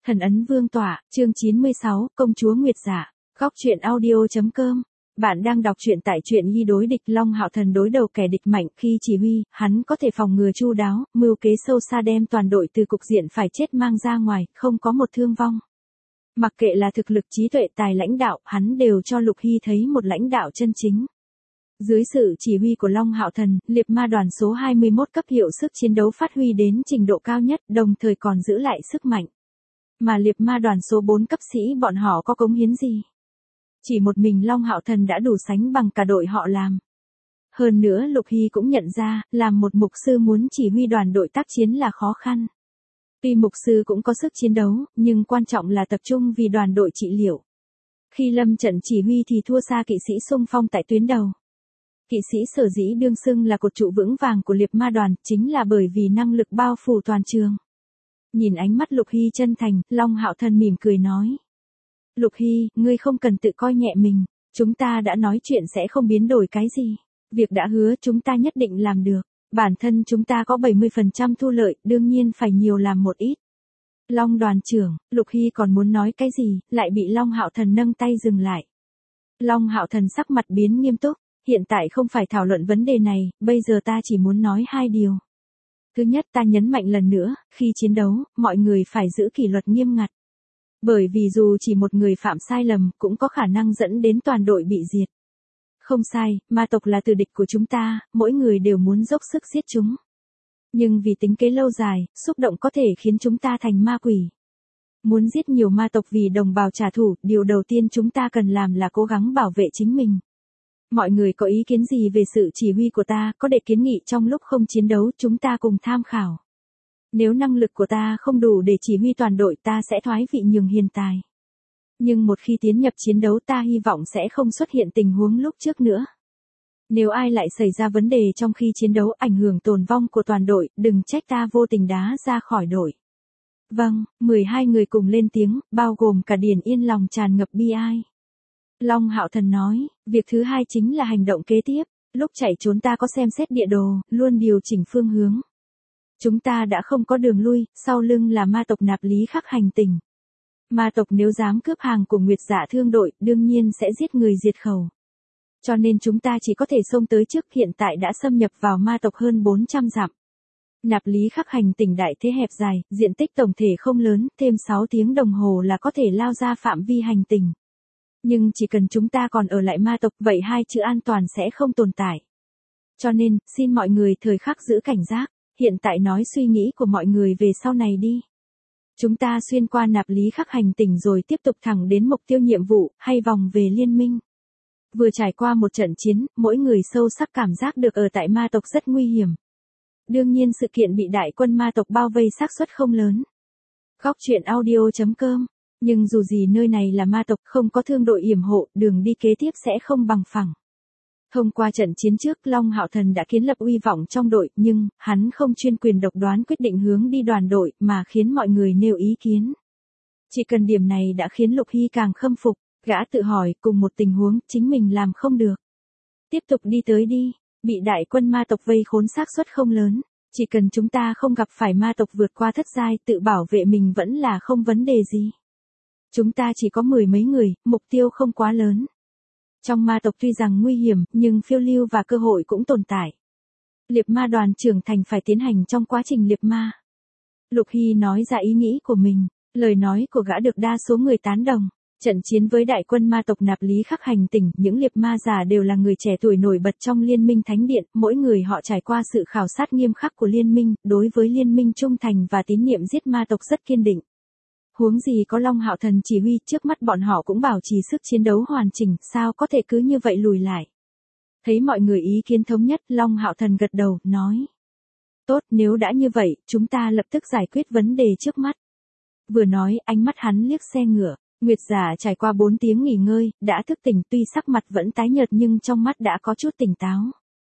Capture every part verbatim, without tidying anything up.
Thần ấn vương tọa, chương chín mươi sáu, công chúa Nguyệt Dạ. Góc truyện audio.com. Bạn đang đọc truyện tại truyện Nhi đối địch. Long Hạo Thần đối đầu kẻ địch mạnh khi chỉ huy, hắn có thể phòng ngừa chu đáo, mưu kế sâu xa đem toàn đội từ cục diện phải chết mang ra ngoài, không có một thương vong. Mặc kệ là thực lực, trí tuệ, tài lãnh đạo, hắn đều cho Lục Hy thấy một lãnh đạo chân chính. Dưới sự chỉ huy của Long Hạo Thần, liệp ma đoàn số hai mươi mốt cấp hiệu sức chiến đấu phát huy đến trình độ cao nhất, đồng thời còn giữ lại sức mạnh. Mà liệp ma đoàn số bốn cấp sĩ bọn họ có cống hiến gì? Chỉ một mình Long Hạo Thần đã đủ sánh bằng cả đội họ làm. Hơn nữa Lục Hy cũng nhận ra, làm một mục sư muốn chỉ huy đoàn đội tác chiến là khó khăn. Tuy mục sư cũng có sức chiến đấu, nhưng quan trọng là tập trung vì đoàn đội trị liệu. Khi lâm trận chỉ huy thì thua xa kỵ sĩ xung phong tại tuyến đầu. Kỵ sĩ sở dĩ đương xưng là cột trụ vững vàng của liệp ma đoàn, chính là bởi vì năng lực bao phủ toàn trường. Nhìn ánh mắt Lục Hy chân thành, Long Hạo Thần mỉm cười nói. Lục Hy, ngươi không cần tự coi nhẹ mình, chúng ta đã nói chuyện sẽ không biến đổi cái gì. Việc đã hứa chúng ta nhất định làm được, bản thân chúng ta có bảy mươi phần trăm thu lợi, đương nhiên phải nhiều làm một ít. Long đoàn trưởng, Lục Hy còn muốn nói cái gì, lại bị Long Hạo Thần nâng tay dừng lại. Long Hạo Thần sắc mặt biến nghiêm túc, hiện tại không phải thảo luận vấn đề này, bây giờ ta chỉ muốn nói hai điều. Thứ nhất, ta nhấn mạnh lần nữa, khi chiến đấu, mọi người phải giữ kỷ luật nghiêm ngặt. Bởi vì dù chỉ một người phạm sai lầm, cũng có khả năng dẫn đến toàn đội bị diệt. Không sai, ma tộc là tử địch của chúng ta, mỗi người đều muốn dốc sức giết chúng. Nhưng vì tính kế lâu dài, xúc động có thể khiến chúng ta thành ma quỷ. Muốn giết nhiều ma tộc vì đồng bào trả thù, điều đầu tiên chúng ta cần làm là cố gắng bảo vệ chính mình. Mọi người có ý kiến gì về sự chỉ huy của ta, có để kiến nghị trong lúc không chiến đấu, chúng ta cùng tham khảo. Nếu năng lực của ta không đủ để chỉ huy toàn đội, ta sẽ thoái vị nhường hiền tài. Nhưng một khi tiến nhập chiến đấu, ta hy vọng sẽ không xuất hiện tình huống lúc trước nữa. Nếu ai lại xảy ra vấn đề trong khi chiến đấu ảnh hưởng tồn vong của toàn đội, đừng trách ta vô tình đá ra khỏi đội. Vâng, mười hai người cùng lên tiếng, bao gồm cả Điền Yên lòng tràn ngập bi ai. Long Hạo Thần nói, việc thứ hai chính là hành động kế tiếp, lúc chạy trốn ta có xem xét địa đồ, luôn điều chỉnh phương hướng. Chúng ta đã không có đường lui, sau lưng là ma tộc Nạp Lý Khắc hành tinh. Ma tộc nếu dám cướp hàng của Nguyệt Dạ thương đội, đương nhiên sẽ giết người diệt khẩu. Cho nên chúng ta chỉ có thể xông tới trước, hiện tại đã xâm nhập vào ma tộc hơn bốn trăm dặm. Nạp Lý Khắc hành tinh đại thế hẹp dài, diện tích tổng thể không lớn, thêm sáu tiếng đồng hồ là có thể lao ra phạm vi hành tinh. Nhưng chỉ cần chúng ta còn ở lại ma tộc, vậy hai chữ an toàn sẽ không tồn tại. Cho nên, xin mọi người thời khắc giữ cảnh giác, hiện tại nói suy nghĩ của mọi người về sau này đi. Chúng ta xuyên qua Nạp Lý Khắc hành tinh rồi tiếp tục thẳng đến mục tiêu nhiệm vụ, hay vòng về liên minh. Vừa trải qua một trận chiến, mỗi người sâu sắc cảm giác được ở tại ma tộc rất nguy hiểm. Đương nhiên sự kiện bị đại quân ma tộc bao vây xác suất không lớn. Góc truyện audio.com. Nhưng dù gì nơi này là ma tộc, không có thương đội yểm hộ, đường đi kế tiếp sẽ không bằng phẳng. Thông qua trận chiến trước, Long Hạo Thần đã kiến lập uy vọng trong đội, nhưng, hắn không chuyên quyền độc đoán quyết định hướng đi đoàn đội, mà khiến mọi người nêu ý kiến. Chỉ cần điểm này đã khiến Lục Hy càng khâm phục, gã tự hỏi, cùng một tình huống, chính mình làm không được. Tiếp tục đi tới đi, bị đại quân ma tộc vây khốn xác suất không lớn, chỉ cần chúng ta không gặp phải ma tộc vượt qua thất giai, tự bảo vệ mình vẫn là không vấn đề gì. Chúng ta chỉ có mười mấy người, mục tiêu không quá lớn. Trong ma tộc tuy rằng nguy hiểm, nhưng phiêu lưu và cơ hội cũng tồn tại. Liệp ma đoàn trưởng thành phải tiến hành trong quá trình liệp ma. Lục Hy nói ra ý nghĩ của mình, lời nói của gã được đa số người tán đồng. Trận chiến với đại quân ma tộc Nạp Lý Khắc hành tinh, những liệp ma già đều là người trẻ tuổi nổi bật trong liên minh thánh điện, mỗi người họ trải qua sự khảo sát nghiêm khắc của liên minh, đối với liên minh trung thành và tín nhiệm giết ma tộc rất kiên định. Huống gì có Long Hạo Thần chỉ huy, trước mắt bọn họ cũng bảo trì sức chiến đấu hoàn chỉnh, sao có thể cứ như vậy lùi lại. Thấy mọi người ý kiến thống nhất, Long Hạo Thần gật đầu, nói. Tốt, nếu đã như vậy, chúng ta lập tức giải quyết vấn đề trước mắt. Vừa nói, ánh mắt hắn liếc xe ngựa. Nguyệt Dạ trải qua bốn tiếng nghỉ ngơi, đã thức tỉnh, tuy sắc mặt vẫn tái nhợt nhưng trong mắt đã có chút tỉnh táo.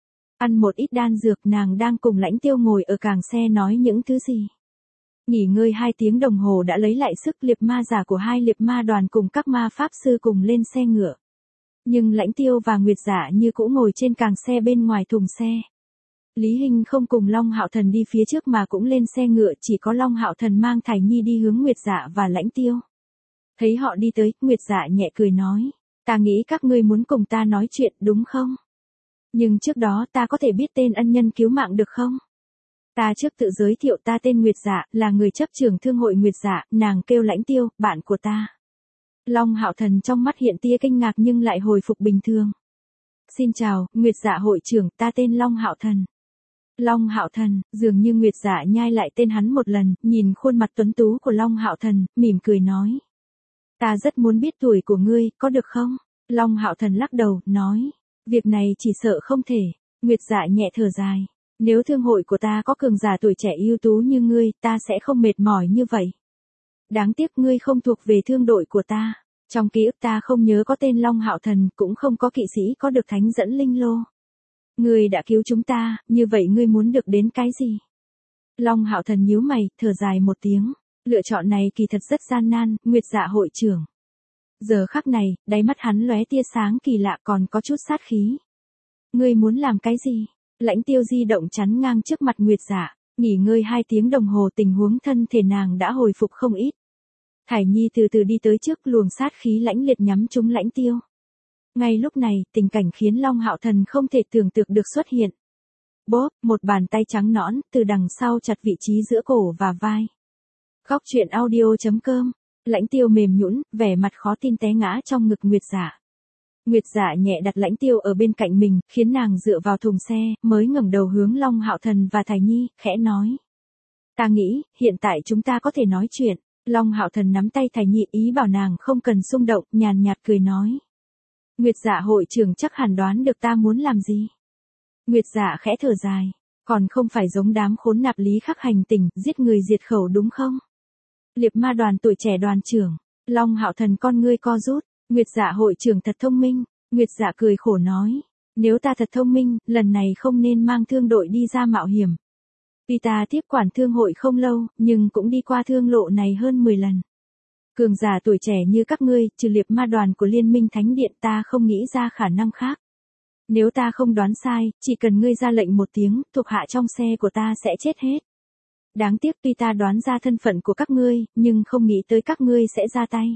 Ăn một ít đan dược, nàng đang cùng Lãnh Tiêu ngồi ở càng xe nói những thứ gì. Nghỉ ngơi hai tiếng đồng hồ đã lấy lại sức, liệp ma giả của hai liệp ma đoàn cùng các ma pháp sư cùng lên xe ngựa. Nhưng Lãnh Tiêu và Nguyệt Dạ như cũ ngồi trên càng xe bên ngoài thùng xe. Lý Hinh không cùng Long Hạo Thần đi phía trước mà cũng lên xe ngựa, chỉ có Long Hạo Thần mang Thải Nhi đi hướng Nguyệt Dạ và Lãnh Tiêu. Thấy họ đi tới, Nguyệt Dạ nhẹ cười nói, ta nghĩ các ngươi muốn cùng ta nói chuyện đúng không? Nhưng trước đó ta có thể biết tên ân nhân cứu mạng được không? Ta trước tự giới thiệu, ta tên Nguyệt Dạ, là người chấp trưởng thương hội Nguyệt Dạ, nàng kêu Lãnh Tiêu, bạn của ta. Long Hạo Thần trong mắt hiện tia kinh ngạc nhưng lại hồi phục bình thường. Xin chào, Nguyệt Dạ hội trưởng, ta tên Long Hạo Thần. Long Hạo Thần, dường như Nguyệt Dạ nhai lại tên hắn một lần, nhìn khuôn mặt tuấn tú của Long Hạo Thần, mỉm cười nói. Ta rất muốn biết tuổi của ngươi, có được không? Long Hạo Thần lắc đầu, nói. Việc này chỉ sợ không thể. Nguyệt Dạ nhẹ thở dài. Nếu thương hội của ta có cường giả tuổi trẻ ưu tú như ngươi, ta sẽ không mệt mỏi như vậy. Đáng tiếc ngươi không thuộc về thương đội của ta. Trong ký ức ta không nhớ có tên Long Hạo Thần, cũng không có kỵ sĩ có được thánh dẫn linh lô. Ngươi đã cứu chúng ta, như vậy ngươi muốn được đến cái gì? Long Hạo Thần nhíu mày, thở dài một tiếng. Lựa chọn này kỳ thật rất gian nan, Nguyệt Dạ hội trưởng. Giờ khắc này, đáy mắt hắn lóe tia sáng kỳ lạ còn có chút sát khí. Ngươi muốn làm cái gì? Lãnh Tiêu di động chắn ngang trước mặt Nguyệt Dạ, nghỉ ngơi hai tiếng đồng hồ, tình huống thân thể nàng đã hồi phục không ít. Thải Nhi từ từ đi tới trước, luồng sát khí lãnh liệt nhắm trúng Lãnh Tiêu. Ngay lúc này, tình cảnh khiến Long Hạo Thần không thể tưởng tượng được xuất hiện. Bốp, một bàn tay trắng nõn, từ đằng sau chặt vị trí giữa cổ và vai. Góc truyện audio chấm com, Lãnh Tiêu mềm nhũn, vẻ mặt khó tin té ngã trong ngực Nguyệt Dạ. Nguyệt Dạ nhẹ đặt Lãnh Tiêu ở bên cạnh mình, khiến nàng dựa vào thùng xe, mới ngẩng đầu hướng Long Hạo Thần và Thải Nhi, khẽ nói. Ta nghĩ, hiện tại chúng ta có thể nói chuyện. Long Hạo Thần nắm tay Thải Nhi, ý bảo nàng không cần xung động, nhàn nhạt cười nói. Nguyệt Dạ hội trưởng chắc hẳn đoán được ta muốn làm gì. Nguyệt Dạ khẽ thở dài, còn không phải giống đám khốn nạp Lý Khắc hành tỉnh, giết người diệt khẩu đúng không? Liệp ma đoàn tuổi trẻ đoàn trưởng. Long Hạo Thần con ngươi co rút. Nguyệt Dạ hội trưởng thật thông minh. Nguyệt Dạ cười khổ nói. Nếu ta thật thông minh, lần này không nên mang thương đội đi ra mạo hiểm. Vì ta tiếp quản thương hội không lâu, nhưng cũng đi qua thương lộ này hơn mười lần. Cường giả tuổi trẻ như các ngươi, trừ liệp ma đoàn của Liên minh Thánh Điện, ta không nghĩ ra khả năng khác. Nếu ta không đoán sai, chỉ cần ngươi ra lệnh một tiếng, thuộc hạ trong xe của ta sẽ chết hết. Đáng tiếc tuy ta đoán ra thân phận của các ngươi, nhưng không nghĩ tới các ngươi sẽ ra tay.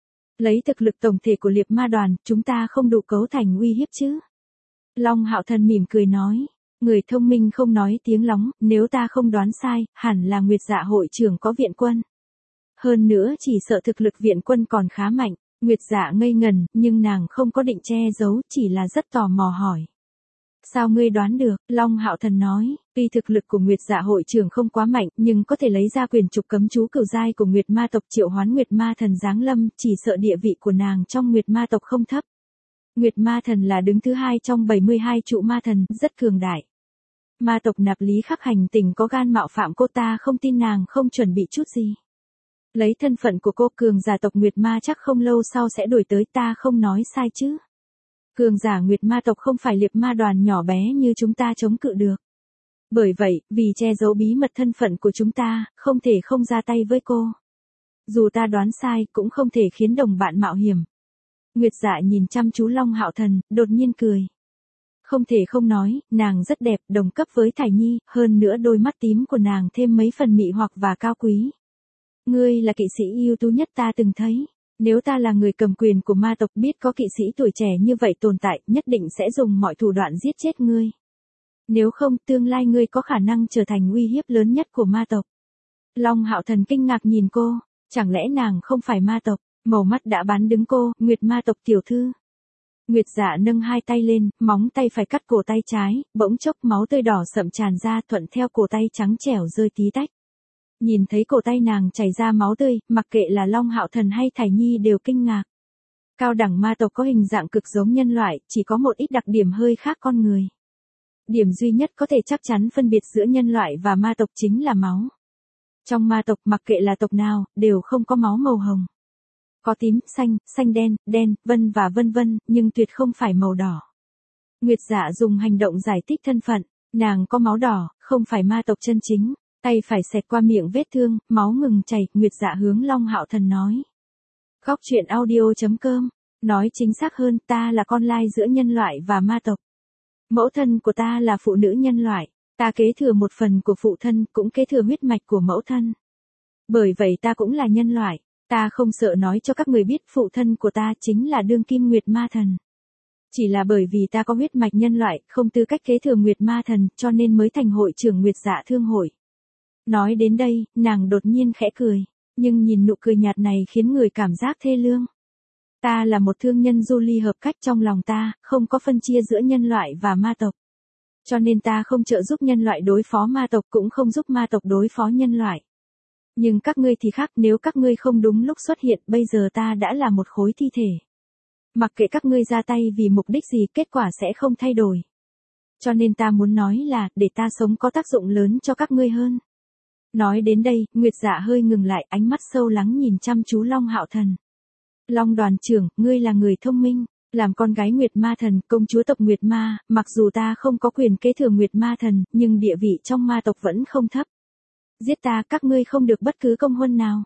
Lấy thực lực tổng thể của liệp ma đoàn, chúng ta không đủ cấu thành uy hiếp chứ. Long Hạo Thần mỉm cười nói. Người thông minh không nói tiếng lóng, nếu ta không đoán sai, hẳn là Nguyệt Dạ hội trưởng có viện quân. Hơn nữa chỉ sợ thực lực viện quân còn khá mạnh. Nguyệt Dạ ngây ngần, nhưng nàng không có định che giấu, chỉ là rất tò mò hỏi. Sao ngươi đoán được? Long Hạo Thần nói, tuy thực lực của Nguyệt Dạ hội trưởng không quá mạnh, nhưng có thể lấy ra quyền trục cấm chú cửu giai của Nguyệt ma tộc triệu hoán Nguyệt ma thần giáng lâm, chỉ sợ địa vị của nàng trong Nguyệt ma tộc không thấp. Nguyệt ma thần là đứng thứ hai trong bảy mươi hai trụ ma thần, rất cường đại. Ma tộc nạp Lý Khắc hành tỉnh có gan mạo phạm cô, ta không tin nàng không chuẩn bị chút gì. Lấy thân phận của cô, cường giả tộc Nguyệt ma chắc không lâu sau sẽ đuổi tới, ta không nói sai chứ. Cường giả Nguyệt ma tộc không phải liệp ma đoàn nhỏ bé như chúng ta chống cự được. Bởi vậy, vì che giấu bí mật thân phận của chúng ta, không thể không ra tay với cô. Dù ta đoán sai, cũng không thể khiến đồng bạn mạo hiểm. Nguyệt Dạ nhìn chăm chú Long Hạo Thần, đột nhiên cười. Không thể không nói, nàng rất đẹp, đồng cấp với Thải Nhi, hơn nữa đôi mắt tím của nàng thêm mấy phần mị hoặc và cao quý. Ngươi là kỵ sĩ ưu tú nhất ta từng thấy. Nếu ta là người cầm quyền của ma tộc, biết có kỵ sĩ tuổi trẻ như vậy tồn tại, nhất định sẽ dùng mọi thủ đoạn giết chết ngươi. Nếu không, tương lai ngươi có khả năng trở thành uy hiếp lớn nhất của ma tộc. Long Hạo Thần kinh ngạc nhìn cô, chẳng lẽ nàng không phải ma tộc? Màu mắt đã bán đứng cô, Nguyệt ma tộc tiểu thư. Nguyệt Dạ nâng hai tay lên, móng tay phải cắt cổ tay trái, bỗng chốc máu tươi đỏ sậm tràn ra, thuận theo cổ tay trắng trẻo rơi tí tách. Nhìn thấy cổ tay nàng chảy ra máu tươi, mặc kệ là Long Hạo Thần hay Thải Nhi đều kinh ngạc. Cao đẳng ma tộc có hình dạng cực giống nhân loại, chỉ có một ít đặc điểm hơi khác con người. Điểm duy nhất có thể chắc chắn phân biệt giữa nhân loại và ma tộc chính là máu. Trong ma tộc, mặc kệ là tộc nào, đều không có máu màu hồng. Có tím, xanh, xanh đen, đen, vân và vân vân, nhưng tuyệt không phải màu đỏ. Nguyệt Dạ dùng hành động giải thích thân phận, nàng có máu đỏ, không phải ma tộc chân chính. Tay phải xẹt qua miệng vết thương, máu ngừng chảy, Nguyệt Dạ hướng Long Hạo Thần nói. Góc truyện audio chấm com, nói chính xác hơn, ta là con lai giữa nhân loại và ma tộc. Mẫu thân của ta là phụ nữ nhân loại, Ta kế thừa một phần của phụ thân, cũng kế thừa huyết mạch của mẫu thân. Bởi vậy ta cũng là nhân loại, ta không sợ nói cho các người biết phụ thân của ta chính là đương kim Nguyệt Ma Thần. Chỉ là bởi vì ta có huyết mạch nhân loại, không tư cách kế thừa Nguyệt Ma Thần, cho nên mới thành hội trưởng Nguyệt Dạ Thương hội. Nói đến đây, nàng đột nhiên khẽ cười, nhưng nhìn nụ cười nhạt này khiến người cảm giác thê lương. Ta là một thương nhân du ly hợp cách, trong lòng ta, không có phân chia giữa nhân loại và ma tộc. Cho nên ta không trợ giúp nhân loại đối phó ma tộc, cũng không giúp ma tộc đối phó nhân loại. Nhưng các ngươi thì khác, nếu các ngươi không đúng lúc xuất hiện, bây giờ ta đã là một khối thi thể. Mặc kệ các ngươi ra tay vì mục đích gì, kết quả sẽ không thay đổi. Cho nên ta muốn nói là, để ta sống có tác dụng lớn cho các ngươi hơn. Nói đến đây, Nguyệt Dạ hơi ngừng lại, ánh mắt sâu lắng nhìn chăm chú Long Hạo Thần. Long đoàn trưởng, ngươi là người thông minh, làm con gái Nguyệt Ma Thần, công chúa tộc Nguyệt Ma, mặc dù ta không có quyền kế thừa Nguyệt Ma Thần, nhưng địa vị trong ma tộc vẫn không thấp. Giết ta, các ngươi không được bất cứ công huân nào.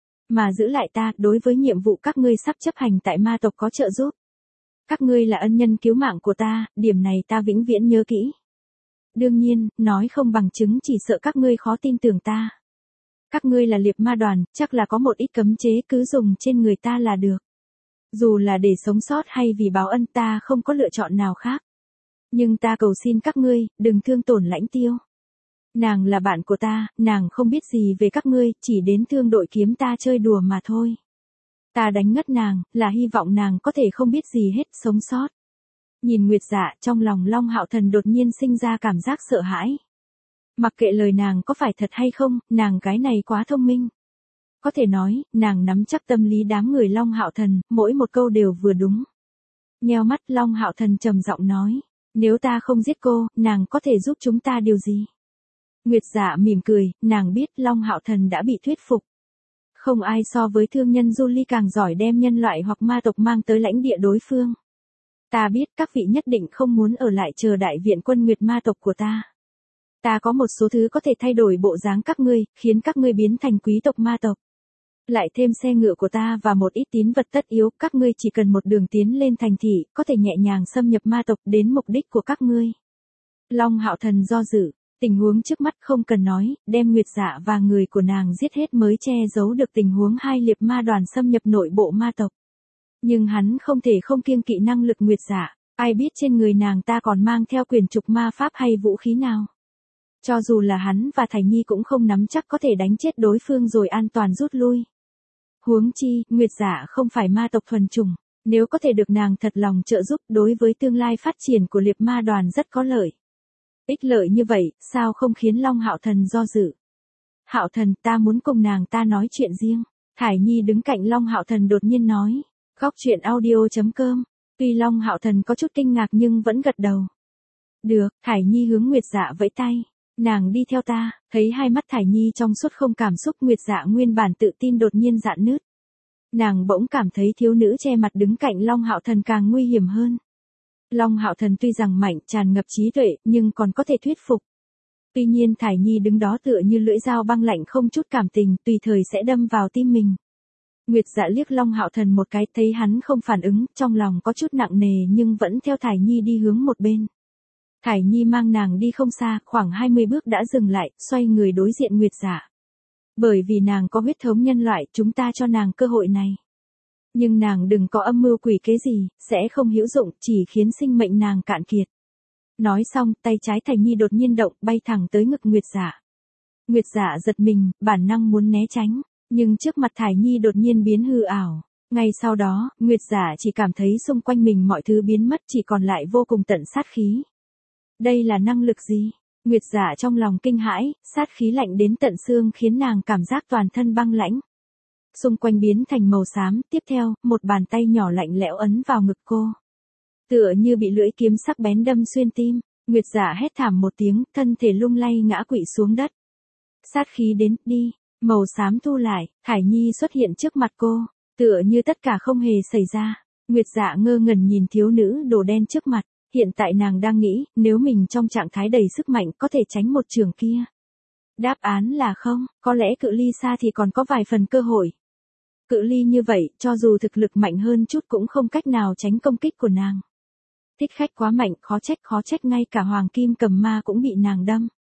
Mà giữ lại ta, đối với nhiệm vụ các ngươi sắp chấp hành tại ma tộc có trợ giúp. Các ngươi là ân nhân cứu mạng của ta, điểm này ta vĩnh viễn nhớ kỹ. Đương nhiên, nói không bằng chứng, chỉ sợ các ngươi khó tin tưởng ta. Các ngươi là liệp ma đoàn, chắc là có một ít cấm chế, cứ dùng trên người ta là được. Dù là để sống sót hay vì báo ân, ta không có lựa chọn nào khác. Nhưng ta cầu xin các ngươi, đừng thương tổn Lãnh Tiêu. Nàng là bạn của ta, nàng không biết gì về các ngươi, chỉ đến thương đội kiếm ta chơi đùa mà thôi. Ta đánh ngất nàng, là hy vọng nàng có thể không biết gì hết, sống sót. Nhìn Nguyệt Dạ, trong lòng Long Hạo Thần đột nhiên sinh ra cảm giác sợ hãi. Mặc kệ lời nàng có phải thật hay không, nàng gái này quá thông minh. Có thể nói, nàng nắm chắc tâm lý đám người Long Hạo Thần, mỗi một câu đều vừa đúng. Nheo mắt, Long Hạo Thần trầm giọng nói, nếu ta không giết cô, nàng có thể giúp chúng ta điều gì? Nguyệt Dạ mỉm cười, nàng biết Long Hạo Thần đã bị thuyết phục. Không ai so với thương nhân du ly càng giỏi đem nhân loại hoặc ma tộc mang tới lãnh địa đối phương. Ta biết các vị nhất định không muốn ở lại chờ đại viện quân Nguyệt ma tộc của ta. Ta có một số thứ có thể thay đổi bộ dáng các ngươi, khiến các ngươi biến thành quý tộc ma tộc. Lại thêm xe ngựa của ta và một ít tín vật tất yếu, các ngươi chỉ cần một đường tiến lên thành thị, có thể nhẹ nhàng xâm nhập ma tộc đến mục đích của các ngươi. Long Hạo Thần do dự, tình huống trước mắt không cần nói, đem Nguyệt Dạ và người của nàng giết hết mới che giấu được tình huống hai liệp ma đoàn xâm nhập nội bộ ma tộc. Nhưng hắn không thể không kiêng kỵ năng lực Nguyệt Dạ, ai biết trên người nàng ta còn mang theo quyền trục ma pháp hay vũ khí nào. Cho dù là hắn và Thải Nhi cũng không nắm chắc có thể đánh chết đối phương rồi an toàn rút lui. Huống chi, Nguyệt Dạ không phải ma tộc thuần chủng, nếu có thể được nàng thật lòng trợ giúp, đối với tương lai phát triển của liệp ma đoàn rất có lợi. Ích lợi như vậy, sao không khiến Long Hạo Thần do dự? Hạo Thần, ta muốn cùng nàng ta nói chuyện riêng. Thải Nhi đứng cạnh Long Hạo Thần đột nhiên nói. Góc truyện audio chấm com. Tuy Long Hạo Thần có chút kinh ngạc nhưng vẫn gật đầu. Được, Thải Nhi hướng Nguyệt Dạ vẫy tay. Nàng đi theo ta, thấy hai mắt Thải Nhi trong suốt không cảm xúc, Nguyệt Dạ nguyên bản tự tin đột nhiên rạn nứt. Nàng bỗng cảm thấy thiếu nữ che mặt đứng cạnh Long Hạo Thần càng nguy hiểm hơn. Long Hạo Thần tuy rằng mạnh, tràn ngập trí tuệ, nhưng còn có thể thuyết phục. Tuy nhiên Thải Nhi đứng đó tựa như lưỡi dao băng lạnh không chút cảm tình, tùy thời sẽ đâm vào tim mình. Nguyệt Dạ liếc Long Hạo Thần một cái, thấy hắn không phản ứng, trong lòng có chút nặng nề nhưng vẫn theo Thải Nhi đi hướng một bên. Thải Nhi mang nàng đi không xa, khoảng hai mươi bước đã dừng lại, xoay người đối diện Nguyệt Dạ. Bởi vì nàng có huyết thống nhân loại, chúng ta cho nàng cơ hội này. Nhưng nàng đừng có âm mưu quỷ kế gì, sẽ không hữu dụng, chỉ khiến sinh mệnh nàng cạn kiệt. Nói xong, tay trái Thải Nhi đột nhiên động, bay thẳng tới ngực Nguyệt Dạ. Nguyệt Dạ giật mình, bản năng muốn né tránh, nhưng trước mặt Thải Nhi đột nhiên biến hư ảo. Ngay sau đó, Nguyệt Dạ chỉ cảm thấy xung quanh mình mọi thứ biến mất, chỉ còn lại vô cùng tận sát khí. Đây là năng lực gì? Nguyệt Dạ trong lòng kinh hãi, sát khí lạnh đến tận xương khiến nàng cảm giác toàn thân băng lãnh. Xung quanh biến thành màu xám, tiếp theo, một bàn tay nhỏ lạnh lẽo ấn vào ngực cô. Tựa như bị lưỡi kiếm sắc bén đâm xuyên tim, Nguyệt Dạ hét thảm một tiếng, thân thể lung lay ngã quỵ xuống đất. Sát khí đến, đi, màu xám thu lại, Thải Nhi xuất hiện trước mặt cô, tựa như tất cả không hề xảy ra. Nguyệt Dạ ngơ ngẩn nhìn thiếu nữ đồ đen trước mặt, hiện tại nàng đang nghĩ, nếu mình trong trạng thái đầy sức mạnh có thể tránh một trường kia. Đáp án là không, có lẽ cự ly xa thì còn có vài phần cơ hội. Cự ly như vậy, cho dù thực lực mạnh hơn chút cũng không cách nào tránh công kích của nàng. Thích khách quá mạnh, khó trách khó trách ngay cả Hoàng Kim Cầm Ma cũng bị nàng đâm.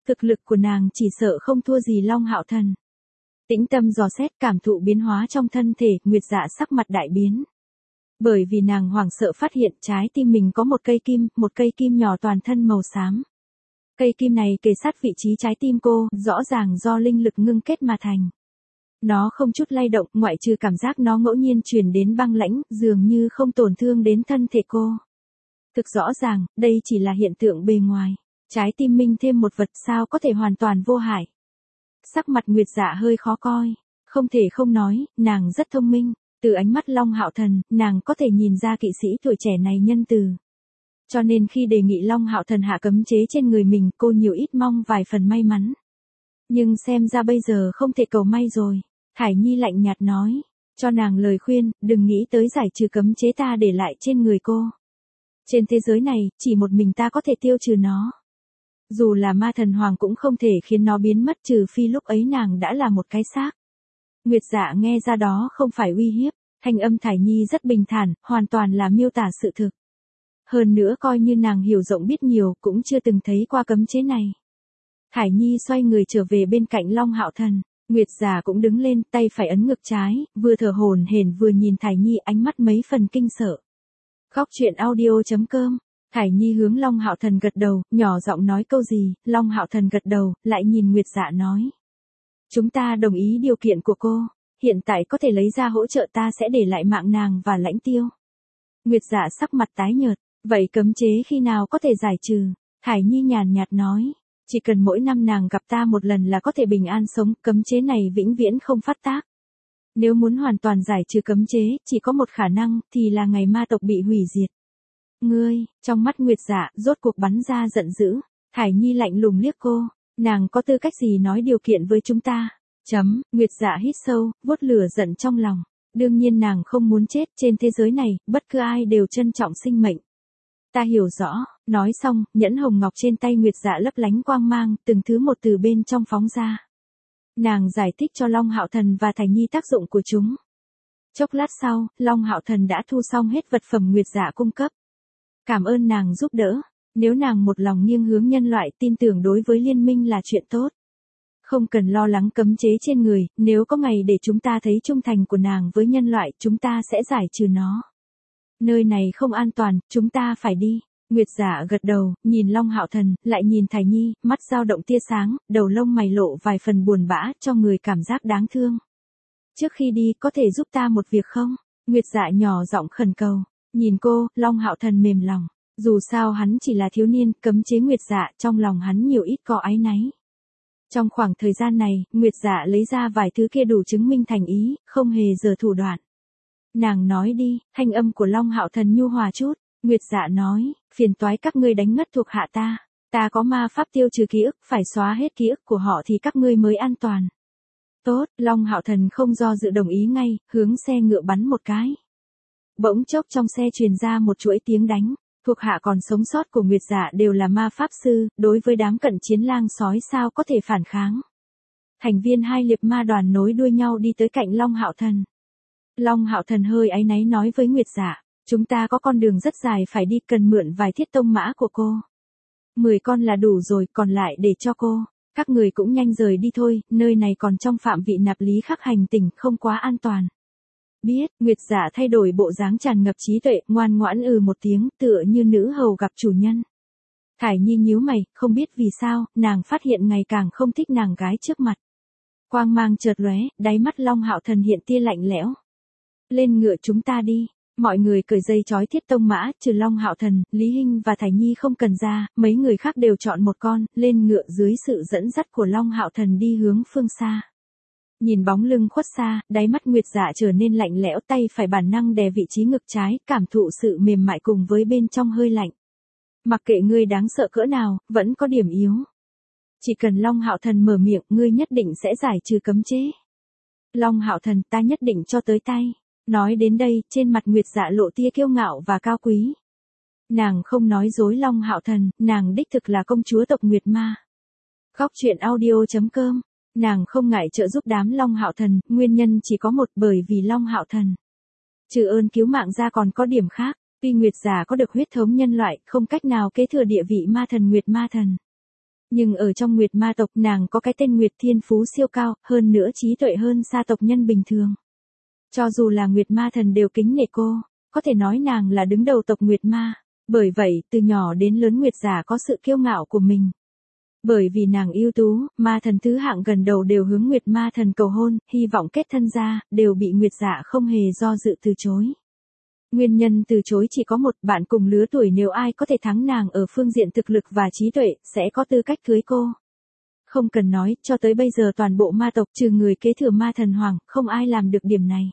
Thực lực của nàng chỉ sợ không thua gì Long Hạo Thần. Tĩnh tâm dò xét cảm thụ biến hóa trong thân thể, Nguyệt Dạ sắc mặt đại biến. Bởi vì nàng hoảng sợ phát hiện trái tim mình có một cây kim, một cây kim nhỏ toàn thân màu xám. Cây kim này kề sát vị trí trái tim cô, rõ ràng do linh lực ngưng kết mà thành. Nó không chút lay động, ngoại trừ cảm giác nó ngẫu nhiên truyền đến băng lãnh, dường như không tổn thương đến thân thể cô. Thực rõ ràng, đây chỉ là hiện tượng bề ngoài. Trái tim minh thêm một vật sao có thể hoàn toàn vô hại. Sắc mặt Nguyệt Dạ hơi khó coi. Không thể không nói, nàng rất thông minh. Từ ánh mắt Long Hạo Thần, nàng có thể nhìn ra kỵ sĩ tuổi trẻ này nhân từ. Cho nên khi đề nghị Long Hạo Thần hạ cấm chế trên người mình, cô nhiều ít mong vài phần may mắn. Nhưng xem ra bây giờ không thể cầu may rồi. Thải Nhi lạnh nhạt nói. Cho nàng lời khuyên, đừng nghĩ tới giải trừ cấm chế ta để lại trên người cô. Trên thế giới này, chỉ một mình ta có thể tiêu trừ nó. Dù là ma thần hoàng cũng không thể khiến nó biến mất, trừ phi lúc ấy nàng đã là một cái xác. Nguyệt Dạ nghe ra đó không phải uy hiếp, thanh âm Thải Nhi rất bình thản, hoàn toàn là miêu tả sự thực. Hơn nữa coi như nàng hiểu rộng biết nhiều cũng chưa từng thấy qua cấm chế này. Thải Nhi xoay người trở về bên cạnh Long Hạo Thần, Nguyệt Dạ cũng đứng lên, tay phải ấn ngực trái, vừa thở hổn hển vừa nhìn Thải Nhi, ánh mắt mấy phần kinh sợ. Góc truyện audio chấm com. Thải Nhi hướng Long Hạo Thần gật đầu, nhỏ giọng nói câu gì, Long Hạo Thần gật đầu, lại nhìn Nguyệt Dạ nói. Chúng ta đồng ý điều kiện của cô, hiện tại có thể lấy ra hỗ trợ ta sẽ để lại mạng nàng và Lãnh Tiêu. Nguyệt Dạ sắc mặt tái nhợt, vậy cấm chế khi nào có thể giải trừ? Thải Nhi nhàn nhạt nói, chỉ cần mỗi năm nàng gặp ta một lần là có thể bình an sống, cấm chế này vĩnh viễn không phát tác. Nếu muốn hoàn toàn giải trừ cấm chế, chỉ có một khả năng, thì là ngày ma tộc bị hủy diệt. Ngươi, trong mắt Nguyệt Dạ, rốt cuộc bắn ra giận dữ. Thải Nhi lạnh lùng liếc cô, nàng có tư cách gì nói điều kiện với chúng ta? Chấm, Nguyệt Dạ hít sâu, vuốt lửa giận trong lòng. Đương nhiên nàng không muốn chết, trên thế giới này, bất cứ ai đều trân trọng sinh mệnh. Ta hiểu rõ, nói xong, nhẫn hồng ngọc trên tay Nguyệt Dạ lấp lánh quang mang, từng thứ một từ bên trong phóng ra. Nàng giải thích cho Long Hạo Thần và Thải Nhi tác dụng của chúng. Chốc lát sau, Long Hạo Thần đã thu xong hết vật phẩm Nguyệt Dạ cung cấp. Cảm ơn nàng giúp đỡ, nếu nàng một lòng nghiêng hướng nhân loại tin tưởng đối với liên minh là chuyện tốt. Không cần lo lắng cấm chế trên người, nếu có ngày để chúng ta thấy trung thành của nàng với nhân loại, chúng ta sẽ giải trừ nó. Nơi này không an toàn, chúng ta phải đi. Nguyệt Dạ gật đầu, nhìn Long Hạo Thần, lại nhìn Thải Nhi, mắt dao động tia sáng, đầu lông mày lộ vài phần buồn bã, cho người cảm giác đáng thương. Trước khi đi, có thể giúp ta một việc không? Nguyệt Dạ nhỏ giọng khẩn cầu. Nhìn cô, Long Hạo Thần mềm lòng. Dù sao hắn chỉ là thiếu niên, cấm chế Nguyệt Dạ, trong lòng hắn nhiều ít có áy náy. Trong khoảng thời gian này, Nguyệt Dạ lấy ra vài thứ kia đủ chứng minh thành ý, không hề giở thủ đoạn. Nàng nói đi, thanh âm của Long Hạo Thần nhu hòa chút. Nguyệt Dạ nói, phiền toái các ngươi đánh ngất thuộc hạ ta. Ta có ma pháp tiêu trừ ký ức, phải xóa hết ký ức của họ thì các ngươi mới an toàn. Tốt, Long Hạo Thần không do dự đồng ý ngay, hướng xe ngựa bắn một cái. Bỗng chốc trong xe truyền ra một chuỗi tiếng đánh. Thuộc hạ còn sống sót của Nguyệt Dạ đều là ma pháp sư, đối với đám cận chiến lang sói sao có thể phản kháng. Thành viên hai liệp ma đoàn nối đuôi nhau đi tới cạnh Long Hạo Thần. Long Hạo Thần hơi áy náy nói với Nguyệt Dạ, chúng ta có con đường rất dài phải đi, cần mượn vài thiết tông mã của cô. Mười con là đủ rồi, còn lại để cho cô. Các người cũng nhanh rời đi thôi, nơi này còn trong phạm vị nạp lý khắc hành tỉnh, không quá an toàn. Biết, Nguyệt Dạ thay đổi bộ dáng tràn ngập trí tuệ, ngoan ngoãn ừ một tiếng, tựa như nữ hầu gặp chủ nhân. Thải Nhi nhíu mày, không biết vì sao, nàng phát hiện ngày càng không thích nàng gái trước mặt. Quang mang chợt lóe, đáy mắt Long Hạo Thần hiện tia lạnh lẽo. Lên ngựa chúng ta đi. Mọi người cởi dây trói thiết tông mã, trừ Long Hạo Thần, Lý Hinh và Thải Nhi không cần ra, mấy người khác đều chọn một con, lên ngựa dưới sự dẫn dắt của Long Hạo Thần đi hướng phương xa. Nhìn bóng lưng khuất xa, đáy mắt Nguyệt Dạ trở nên lạnh lẽo, tay phải bản năng đè vị trí ngực trái, cảm thụ sự mềm mại cùng với bên trong hơi lạnh. Mặc kệ ngươi đáng sợ cỡ nào, vẫn có điểm yếu. Chỉ cần Long Hạo Thần mở miệng, ngươi nhất định sẽ giải trừ cấm chế. Long Hạo Thần, ta nhất định cho tới tay. Nói đến đây, trên mặt Nguyệt Dạ lộ tia kiêu ngạo và cao quý. Nàng không nói dối Long Hạo Thần, nàng đích thực là công chúa tộc Nguyệt Ma. Góc truyện audio chấm com. Nàng không ngại trợ giúp đám Long Hạo Thần, nguyên nhân chỉ có một, bởi vì Long Hạo Thần. Trừ ơn cứu mạng ra còn có điểm khác, tuy Nguyệt Dạ có được huyết thống nhân loại, không cách nào kế thừa địa vị ma thần Nguyệt Ma Thần. Nhưng ở trong Nguyệt ma tộc nàng có cái tên Nguyệt thiên phú siêu cao, hơn nữa trí tuệ hơn xa tộc nhân bình thường. Cho dù là Nguyệt ma thần đều kính nể cô, có thể nói nàng là đứng đầu tộc Nguyệt ma. Bởi vậy, từ nhỏ đến lớn Nguyệt giả có sự kiêu ngạo của mình. Bởi vì nàng ưu tú, ma thần thứ hạng gần đầu đều hướng Nguyệt ma thần cầu hôn, hy vọng kết thân ra, đều bị Nguyệt giả không hề do dự từ chối. Nguyên nhân từ chối chỉ có một, bạn cùng lứa tuổi nếu ai có thể thắng nàng ở phương diện thực lực và trí tuệ, sẽ có tư cách cưới cô. Không cần nói, cho tới bây giờ toàn bộ ma tộc trừ người kế thừa ma thần hoàng, không ai làm được điểm này.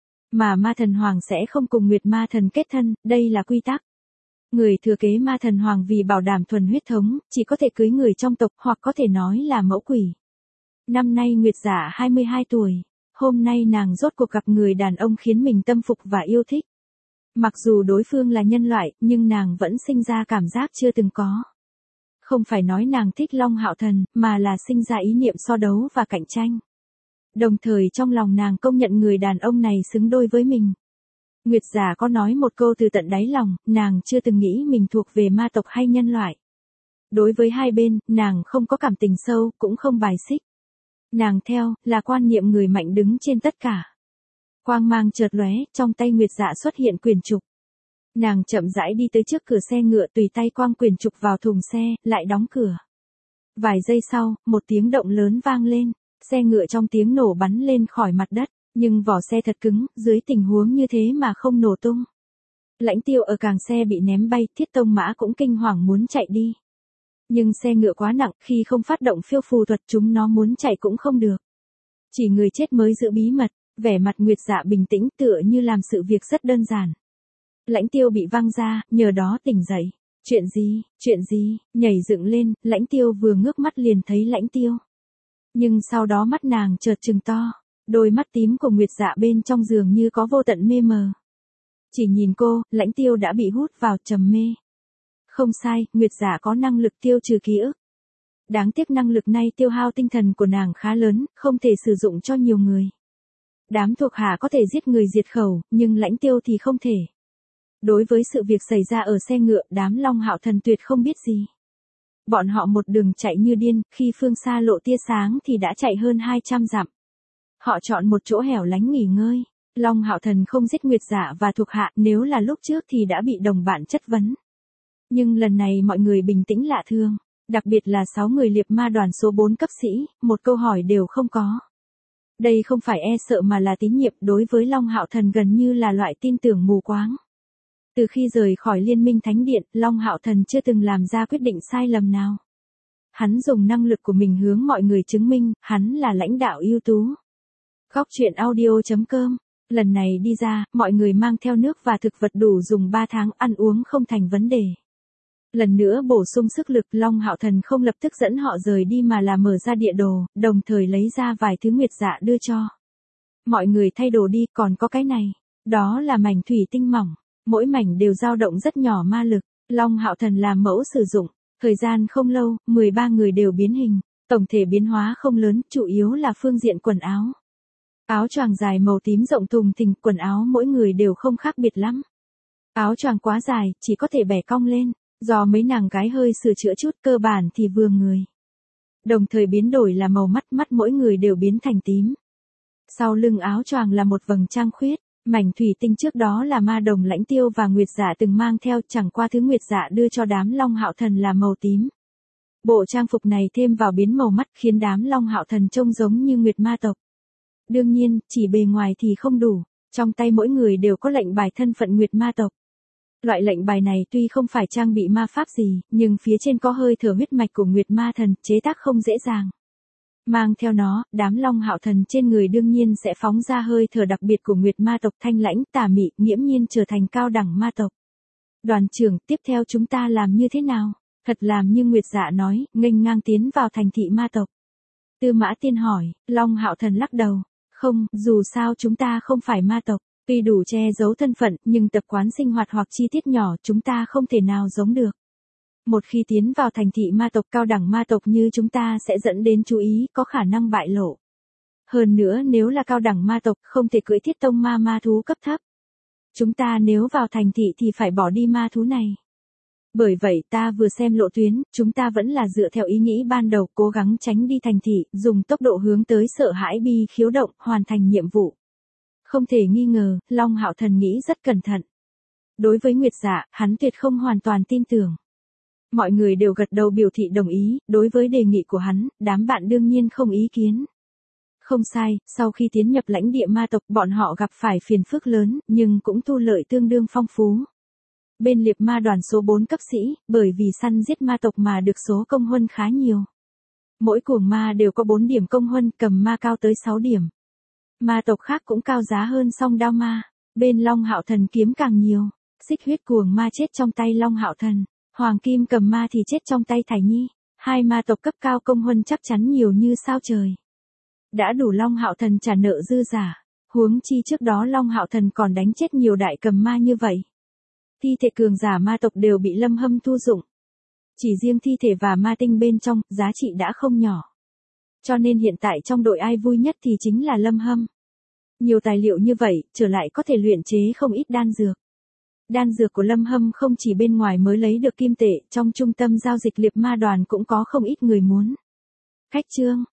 Mà ma thần hoàng sẽ không cùng Nguyệt ma thần kết thân, đây là quy tắc. Người thừa kế ma thần hoàng vì bảo đảm thuần huyết thống, chỉ có thể cưới người trong tộc hoặc có thể nói là mẫu quỷ. Năm nay Nguyệt giả hai mươi hai tuổi, hôm nay nàng rốt cuộc gặp người đàn ông khiến mình tâm phục và yêu thích. Mặc dù đối phương là nhân loại, nhưng nàng vẫn sinh ra cảm giác chưa từng có. Không phải nói nàng thích Long Hạo Thần, mà là sinh ra ý niệm so đấu và cạnh tranh. Đồng thời trong lòng nàng công nhận người đàn ông này xứng đôi với mình. Nguyệt giả có nói một câu từ tận đáy lòng, nàng chưa từng nghĩ mình thuộc về ma tộc hay nhân loại. Đối với hai bên, nàng không có cảm tình sâu, cũng không bài xích. Nàng theo, là quan niệm người mạnh đứng trên tất cả. Quang mang chợt lóe, trong tay Nguyệt dạ xuất hiện quyền trục. Nàng chậm rãi đi tới trước cửa xe ngựa tùy tay quang quyền trục vào thùng xe, lại đóng cửa. Vài giây sau, một tiếng động lớn vang lên, xe ngựa trong tiếng nổ bắn lên khỏi mặt đất, nhưng vỏ xe thật cứng, dưới tình huống như thế mà không nổ tung. Lãnh Tiêu ở càng xe bị ném bay, Thiết Tông Mã cũng kinh hoàng muốn chạy đi. Nhưng xe ngựa quá nặng, khi không phát động phiêu phù thuật chúng nó muốn chạy cũng không được. Chỉ người chết mới giữ bí mật, vẻ mặt Nguyệt dạ bình tĩnh tựa như làm sự việc rất đơn giản. Lãnh Tiêu bị văng ra, nhờ đó tỉnh dậy. Chuyện gì, chuyện gì, nhảy dựng lên, Lãnh Tiêu vừa ngước mắt liền thấy Lãnh Tiêu. Nhưng sau đó mắt nàng chợt trừng to, đôi mắt tím của Nguyệt dạ bên trong giường như có vô tận mê mờ. Chỉ nhìn cô, Lãnh Tiêu đã bị hút vào trầm mê. Không sai, Nguyệt dạ có năng lực tiêu trừ ký ức. Đáng tiếc năng lực này tiêu hao tinh thần của nàng khá lớn, không thể sử dụng cho nhiều người. Đám thuộc hạ có thể giết người diệt khẩu, nhưng Lãnh Tiêu thì không thể. Đối với sự việc xảy ra ở xe ngựa, đám Long Hạo Thần tuyệt không biết gì. Bọn họ một đường chạy như điên, khi phương xa lộ tia sáng thì đã chạy hơn hai trăm dặm. Họ chọn một chỗ hẻo lánh nghỉ ngơi. Long Hạo Thần không giết Nguyệt dạ và thuộc hạ, nếu là lúc trước thì đã bị đồng bạn chất vấn. Nhưng lần này mọi người bình tĩnh lạ thường, đặc biệt là sáu người liệp ma đoàn số bốn cấp sĩ, một câu hỏi đều không có. Đây không phải e sợ mà là tín nhiệm, đối với Long Hạo Thần gần như là loại tin tưởng mù quáng. Từ khi rời khỏi Liên minh Thánh Điện, Long Hạo Thần chưa từng làm ra quyết định sai lầm nào. Hắn dùng năng lực của mình hướng mọi người chứng minh, hắn là lãnh đạo ưu tú. Góc truyện audio chấm com. Lần này đi ra, mọi người mang theo nước và thực vật đủ dùng ba tháng, ăn uống không thành vấn đề. Lần nữa bổ sung sức lực, Long Hạo Thần không lập tức dẫn họ rời đi mà là mở ra địa đồ, đồng thời lấy ra vài thứ Nguyệt dạ đưa cho. Mọi người thay đồ đi, còn có cái này. Đó là mảnh thủy tinh mỏng. Mỗi mảnh đều dao động rất nhỏ ma lực. Long Hạo Thần làm mẫu sử dụng. Thời gian không lâu, mười ba người đều biến hình. Tổng thể biến hóa không lớn, chủ yếu là phương diện quần áo. Áo choàng dài màu tím rộng thùng thình, quần áo mỗi người đều không khác biệt lắm. Áo choàng quá dài, chỉ có thể bẻ cong lên. Do mấy nàng gái hơi sửa chữa chút, cơ bản thì vừa người. Đồng thời biến đổi là màu mắt, mắt mỗi người đều biến thành tím. Sau lưng áo choàng là một vầng trăng khuyết. Mảnh thủy tinh trước đó là ma đồng Lãnh Tiêu và Nguyệt dạ từng mang theo, chẳng qua thứ Nguyệt dạ đưa cho đám Long Hạo Thần là màu tím. Bộ trang phục này thêm vào biến màu mắt khiến đám Long Hạo Thần trông giống như Nguyệt ma tộc. Đương nhiên, chỉ bề ngoài thì không đủ, trong tay mỗi người đều có lệnh bài thân phận Nguyệt ma tộc. Loại lệnh bài này tuy không phải trang bị ma pháp gì, nhưng phía trên có hơi thở huyết mạch của Nguyệt ma thần, chế tác không dễ dàng. Mang theo nó, đám Long Hạo Thần trên người đương nhiên sẽ phóng ra hơi thở đặc biệt của Nguyệt ma tộc, thanh lãnh, tà mị, nghiễm nhiên trở thành cao đẳng ma tộc. Đoàn trưởng, tiếp theo chúng ta làm như thế nào? Thật làm như Nguyệt dạ nói, nghênh ngang tiến vào thành thị ma tộc. Tư Mã Tiên hỏi, Long Hạo Thần lắc đầu. Không, dù sao chúng ta không phải ma tộc. Tuy đủ che giấu thân phận, nhưng tập quán sinh hoạt hoặc chi tiết nhỏ chúng ta không thể nào giống được. Một khi tiến vào thành thị ma tộc, cao đẳng ma tộc như chúng ta sẽ dẫn đến chú ý, có khả năng bại lộ. Hơn nữa nếu là cao đẳng ma tộc không thể cưỡi thiết tông ma ma thú cấp thấp. Chúng ta nếu vào thành thị thì phải bỏ đi ma thú này. Bởi vậy ta vừa xem lộ tuyến, chúng ta vẫn là dựa theo ý nghĩ ban đầu, cố gắng tránh đi thành thị, dùng tốc độ hướng tới sợ hãi bi khiếu động, hoàn thành nhiệm vụ. Không thể nghi ngờ, Long Hạo Thần nghĩ rất cẩn thận. Đối với Nguyệt Dạ, hắn tuyệt không hoàn toàn tin tưởng. Mọi người đều gật đầu biểu thị đồng ý, đối với đề nghị của hắn, đám bạn đương nhiên không ý kiến. Không sai, sau khi tiến nhập lãnh địa ma tộc, bọn họ gặp phải phiền phức lớn, nhưng cũng thu lợi tương đương phong phú. Bên liệp ma đoàn số bốn cấp sĩ, bởi vì săn giết ma tộc mà được số công huân khá nhiều. Mỗi cuồng ma đều có bốn điểm công huân, cầm ma cao tới sáu điểm. Ma tộc khác cũng cao giá hơn song đao ma. Bên Long Hạo Thần kiếm càng nhiều. Xích huyết cuồng ma chết trong tay Long Hạo Thần. Hoàng kim cầm ma thì chết trong tay Thải Nhi. Hai ma tộc cấp cao công huân chắc chắn nhiều như sao trời. Đã đủ Long Hạo Thần trả nợ dư giả. Huống chi trước đó Long Hạo Thần còn đánh chết nhiều đại cầm ma như vậy. Thi thể cường giả ma tộc đều bị Lâm Hâm thu dụng. Chỉ riêng thi thể và ma tinh bên trong, giá trị đã không nhỏ. Cho nên hiện tại trong đội ai vui nhất thì chính là Lâm Hâm. Nhiều tài liệu như vậy, trở lại có thể luyện chế không ít đan dược. Đan dược của Lâm Hâm không chỉ bên ngoài mới lấy được kim tệ, trong trung tâm giao dịch liệp ma đoàn cũng có không ít người muốn. Khách trương,